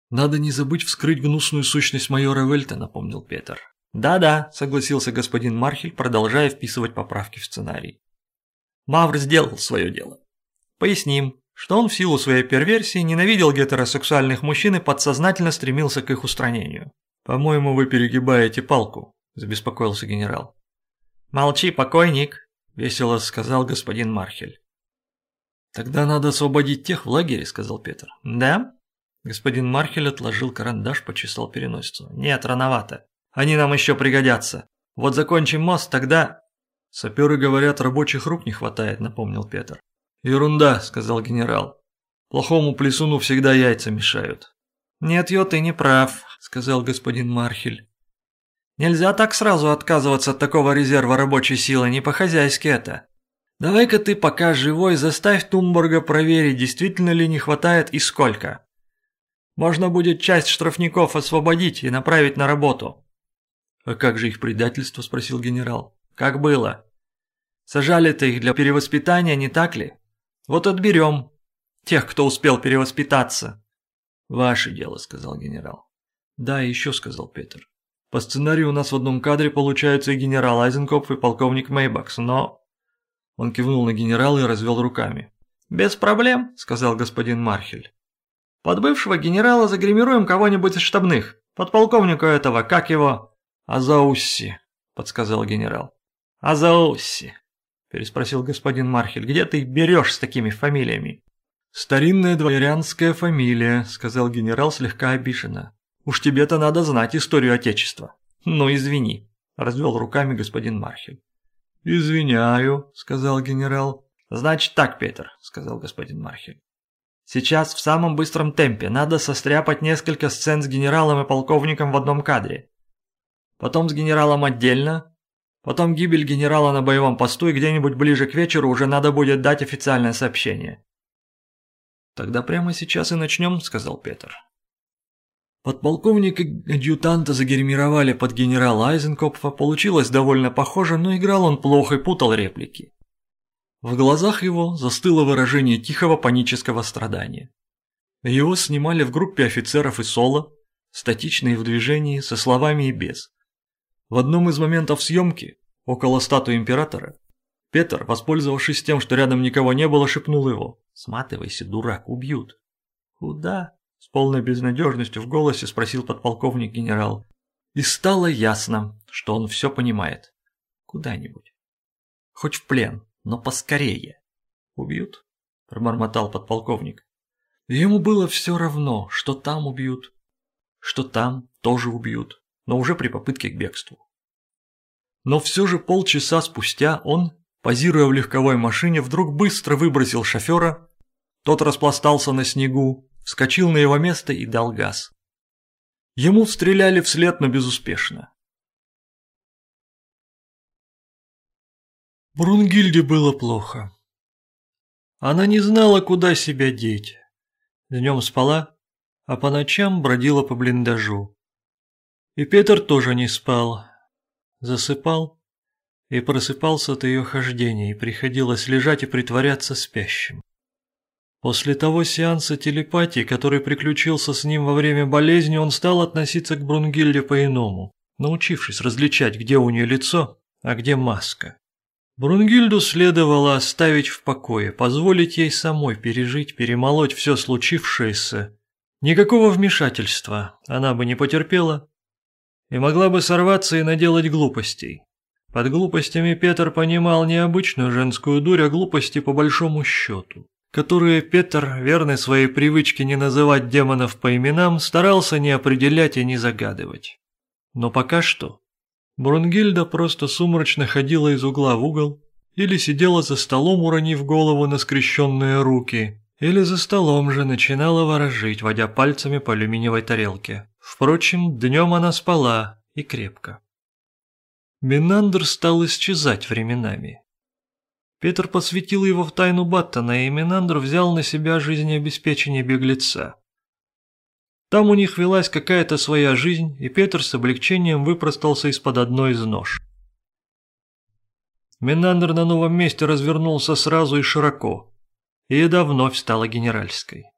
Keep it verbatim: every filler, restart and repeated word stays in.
Надо не забыть вскрыть гнусную сущность майора Вельта, напомнил Петер. Да-да, согласился господин Мархель, продолжая вписывать поправки в сценарий. Мавр сделал свое дело. Поясним, что он в силу своей перверсии ненавидел гетеросексуальных мужчин и подсознательно стремился к их устранению. «По-моему, вы перегибаете палку», – забеспокоился генерал. «Молчи, покойник», – весело сказал господин Мархель. «Тогда надо освободить тех в лагере», – сказал Петер. «Да?» Господин Мархель отложил карандаш, почесал переносицу. «Нет, рановато. Они нам еще пригодятся. Вот закончим мост, тогда...» «Саперы говорят, рабочих рук не хватает», – напомнил Петер. «Ерунда», – сказал генерал. «Плохому плесуну всегда яйца мешают». «Нет, Йо, ты не прав», – сказал господин Мархель. «Нельзя так сразу отказываться от такого резерва рабочей силы, не по-хозяйски это. Давай-ка ты, пока живой, заставь Тумборга проверить, действительно ли не хватает и сколько. Можно будет часть штрафников освободить и направить на работу». «А как же их предательство?» – спросил генерал. «Как было. Сажали-то их для перевоспитания, не так ли? Вот отберем тех, кто успел перевоспитаться». «Ваше дело», – сказал генерал. «Да, еще», – сказал Петер. «По сценарию у нас в одном кадре получаются и генерал Айзенкопф, и полковник Мейбакс, но...» Он кивнул на генерала и развел руками. «Без проблем», – сказал господин Мархель. «Под бывшего генерала загримируем кого-нибудь из штабных. Подполковнику этого, как его?» «Азаусси», – подсказал генерал. «Азаусси», – переспросил господин Мархель. «Где ты их берешь с такими фамилиями?» «Старинная дворянская фамилия», – сказал генерал слегка обиженно. «Уж тебе-то надо знать историю Отечества». «Ну, извини», – развел руками господин Мархель. «Извиняю», – сказал генерал. «Значит так, Петер», – сказал господин Мархель. «Сейчас в самом быстром темпе надо состряпать несколько сцен с генералом и полковником в одном кадре. Потом с генералом отдельно. Потом гибель генерала на боевом посту, и где-нибудь ближе к вечеру уже надо будет дать официальное сообщение». «Тогда прямо сейчас и начнем», – сказал Петер. Подполковника адъютанта загримировали под генерала Айзенкопфа, получилось довольно похоже, но играл он плохо и путал реплики. В глазах его застыло выражение тихого панического страдания. Его снимали в группе офицеров и соло, статичные в движении, со словами и без. В одном из моментов съемки, около статуи императора, Петер, воспользовавшись тем, что рядом никого не было, шепнул его: «Сматывайся, дурак, убьют». «Куда?» – с полной безнадежностью в голосе спросил подполковник генерал. И стало ясно, что он все понимает. «Куда-нибудь. Хоть в плен, но поскорее». «Убьют?» – пробормотал подполковник. Ему было все равно, что там убьют, что там тоже убьют, но уже при попытке к бегству. Но все же полчаса спустя он, позируя в легковой машине, вдруг быстро выбросил шофера, тот распластался на снегу, вскочил на его место и дал газ. Ему стреляли вслед, но безуспешно. Брунгильде было плохо. Она не знала, куда себя деть. Днем спала, а по ночам бродила по блиндажу. И Петр тоже не спал. Засыпал и просыпался от ее хождения, и приходилось лежать и притворяться спящим. После того сеанса телепатии, который приключился с ним во время болезни, он стал относиться к Брунгильде по-иному, научившись различать, где у нее лицо, а где маска. Брунгильду следовало оставить в покое, позволить ей самой пережить, перемолоть все случившееся. Никакого вмешательства она бы не потерпела и могла бы сорваться и наделать глупостей. Под глупостями Петр понимал не обычную женскую дурь, а глупости по большому счету, которые Петр, верный своей привычке не называть демонов по именам, старался не определять и не загадывать. Но пока что Брунгильда просто сумрачно ходила из угла в угол, или сидела за столом, уронив голову на скрещенные руки, или за столом же начинала ворожить, водя пальцами по алюминиевой тарелке. Впрочем, днем она спала и крепко. Менандр стал исчезать временами. Петр посвятил его в тайну Баттона, и Менандр взял на себя жизнеобеспечение беглеца. Там у них велась какая-то своя жизнь, и Петр с облегчением выпростался из-под одной из нож. Менандр на новом месте развернулся сразу и широко, и еда вновь стала генеральской.